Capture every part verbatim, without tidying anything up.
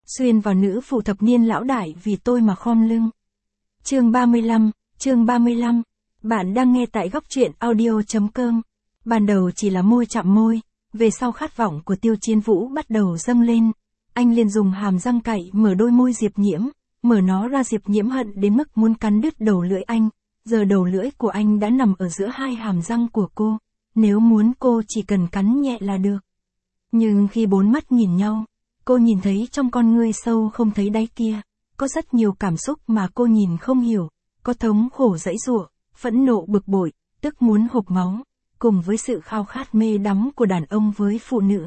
xuyên vào nữ phụ thập niên lão đại vì tôi mà khom lưng. Chương ba mươi lăm, chương ba mươi lăm. Bạn đang nghe tại góc truyện audio.com. Ban đầu chỉ là môi chạm môi, về sau khát vọng của Tiêu Chiến Vũ bắt đầu dâng lên. Anh liền dùng hàm răng cạy mở đôi môi Diệp Nhiễm, mở nó ra. Diệp Nhiễm hận đến mức muốn cắn đứt đầu lưỡi anh, giờ đầu lưỡi của anh đã nằm ở giữa hai hàm răng của cô, nếu muốn cô chỉ cần cắn nhẹ là được. Nhưng khi bốn mắt nhìn nhau, cô nhìn thấy trong con ngươi sâu không thấy đáy kia, có rất nhiều cảm xúc mà cô nhìn không hiểu, có thống khổ giãy giụa, phẫn nộ bực bội, tức muốn hộc máu, cùng với sự khao khát mê đắm của đàn ông với phụ nữ.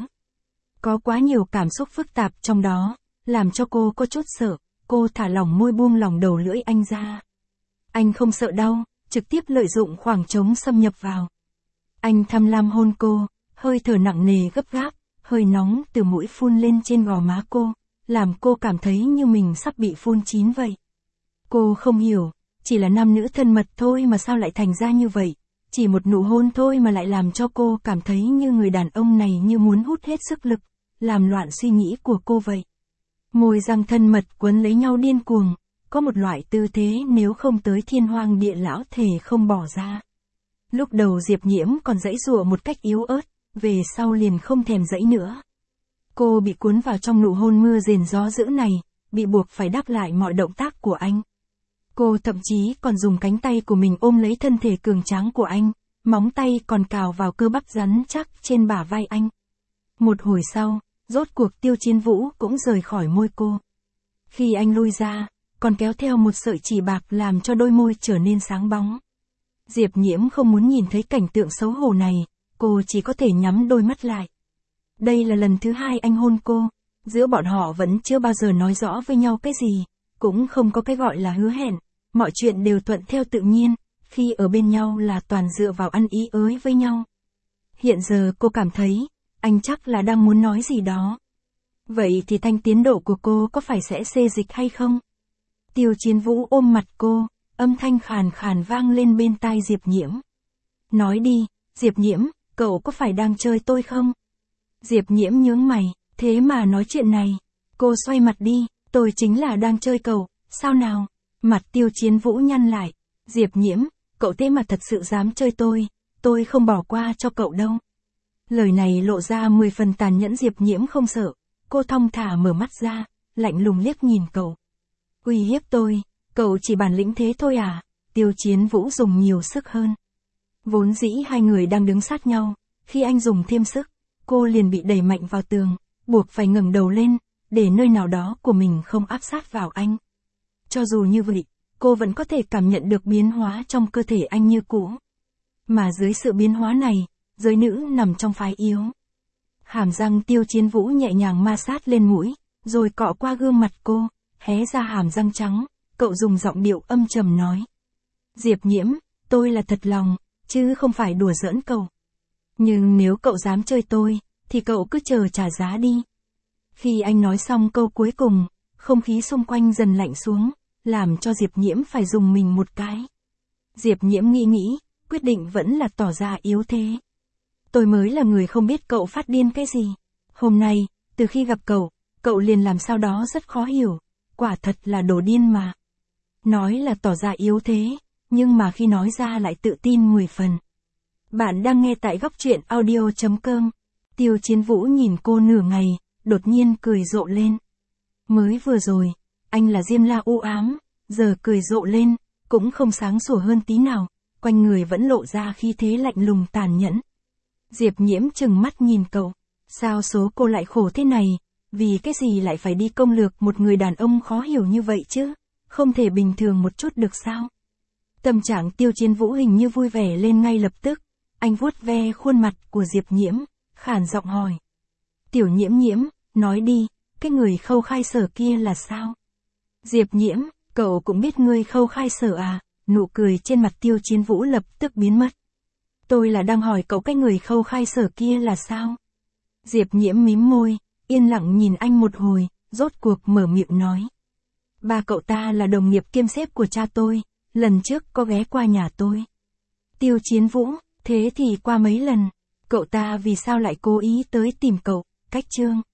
Có quá nhiều cảm xúc phức tạp trong đó, làm cho cô có chút sợ, cô thả lỏng môi buông lỏng đầu lưỡi anh ra. Anh không sợ đau, trực tiếp lợi dụng khoảng trống xâm nhập vào. Anh tham lam hôn cô, hơi thở nặng nề gấp gáp, hơi nóng từ mũi phun lên trên gò má cô, làm cô cảm thấy như mình sắp bị phun chín vậy. Cô không hiểu, chỉ là nam nữ thân mật thôi mà sao lại thành ra như vậy, chỉ một nụ hôn thôi mà lại làm cho cô cảm thấy như người đàn ông này như muốn hút hết sức lực, làm loạn suy nghĩ của cô vậy. Môi răng thân mật quấn lấy nhau điên cuồng, có một loại tư thế nếu không tới thiên hoang địa lão thề không bỏ ra. Lúc đầu Diệp Nhiễm còn giãy giụa một cách yếu ớt, về sau liền không thèm giãy nữa. Cô bị cuốn vào trong nụ hôn mưa rền gió dữ này, bị buộc phải đáp lại mọi động tác của anh. Cô thậm chí còn dùng cánh tay của mình ôm lấy thân thể cường tráng của anh, móng tay còn cào vào cơ bắp rắn chắc trên bả vai anh. Một hồi sau, rốt cuộc Tiêu Chiến Vũ cũng rời khỏi môi cô. Khi anh lui ra, còn kéo theo một sợi chỉ bạc làm cho đôi môi trở nên sáng bóng. Diệp Nhiễm không muốn nhìn thấy cảnh tượng xấu hổ này, cô chỉ có thể nhắm đôi mắt lại. Đây là lần thứ hai anh hôn cô, giữa bọn họ vẫn chưa bao giờ nói rõ với nhau cái gì, cũng không có cái gọi là hứa hẹn, mọi chuyện đều thuận theo tự nhiên, khi ở bên nhau là toàn dựa vào ăn ý ới với nhau. Hiện giờ cô cảm thấy, anh chắc là đang muốn nói gì đó. Vậy thì thanh tiến độ của cô có phải sẽ xê dịch hay không? Tiêu Chiến Vũ ôm mặt cô, âm thanh khàn khàn vang lên bên tai Diệp Nhiễm. Nói đi, Diệp Nhiễm, cậu có phải đang chơi tôi không? Diệp Nhiễm nhướng mày, thế mà nói chuyện này. Cô xoay mặt đi, tôi chính là đang chơi cậu, sao nào? Mặt Tiêu Chiến Vũ nhăn lại. Diệp Nhiễm, cậu thế mà thật sự dám chơi tôi, tôi không bỏ qua cho cậu đâu. Lời này lộ ra mười phần tàn nhẫn. Diệp Nhiễm không sợ, cô thong thả mở mắt ra, lạnh lùng liếc nhìn cậu. Uy hiếp tôi, cậu chỉ bản lĩnh thế thôi à? Tiêu Chiến Vũ dùng nhiều sức hơn. Vốn dĩ hai người đang đứng sát nhau, khi anh dùng thêm sức, cô liền bị đẩy mạnh vào tường, buộc phải ngẩng đầu lên, để nơi nào đó của mình không áp sát vào anh. Cho dù như vậy, cô vẫn có thể cảm nhận được biến hóa trong cơ thể anh như cũ. Mà dưới sự biến hóa này, giới nữ nằm trong phái yếu. Hàm răng Tiêu Chiến Vũ nhẹ nhàng ma sát lên mũi, rồi cọ qua gương mặt cô, hé ra hàm răng trắng, cậu dùng giọng điệu âm trầm nói. Diệp Nhiễm, tôi là thật lòng, chứ không phải đùa giỡn cậu. Nhưng nếu cậu dám chơi tôi, thì cậu cứ chờ trả giá đi. Khi anh nói xong câu cuối cùng, không khí xung quanh dần lạnh xuống, làm cho Diệp Nhiễm phải dùng mình một cái. Diệp Nhiễm nghĩ nghĩ, quyết định vẫn là tỏ ra yếu thế. Tôi mới là người không biết cậu phát điên cái gì. Hôm nay, từ khi gặp cậu, cậu liền làm sao đó rất khó hiểu, quả thật là đồ điên mà. Nói là tỏ ra yếu thế, nhưng mà khi nói ra lại tự tin mười phần. Bạn đang nghe tại góc truyện audio.com. Tiêu Chiến Vũ nhìn cô nửa ngày, đột nhiên cười rộ lên. Mới vừa rồi, anh là diêm la u ám, giờ cười rộ lên, cũng không sáng sủa hơn tí nào, quanh người vẫn lộ ra khí thế lạnh lùng tàn nhẫn. Diệp Nhiễm trừng mắt nhìn cậu, sao số cô lại khổ thế này, vì cái gì lại phải đi công lược một người đàn ông khó hiểu như vậy chứ, không thể bình thường một chút được sao? Tâm trạng Tiêu Chiến Vũ hình như vui vẻ lên ngay lập tức, anh vuốt ve khuôn mặt của Diệp Nhiễm, khàn giọng hỏi. Tiểu Nhiễm Nhiễm, nói đi, cái người Khâu Khai Sở kia là sao? Diệp Nhiễm, cậu cũng biết người Khâu Khai Sở à? Nụ cười trên mặt Tiêu Chiến Vũ lập tức biến mất. Tôi là đang hỏi cậu cái người Khâu Khai Sở kia là sao? Diệp Nhiễm mím môi, yên lặng nhìn anh một hồi, rốt cuộc mở miệng nói. Ba cậu ta là đồng nghiệp kiêm sếp của cha tôi, lần trước có ghé qua nhà tôi. Tiêu Chiến Vũ, thế thì qua mấy lần, cậu ta vì sao lại cố ý tới tìm cậu, Cách Trương?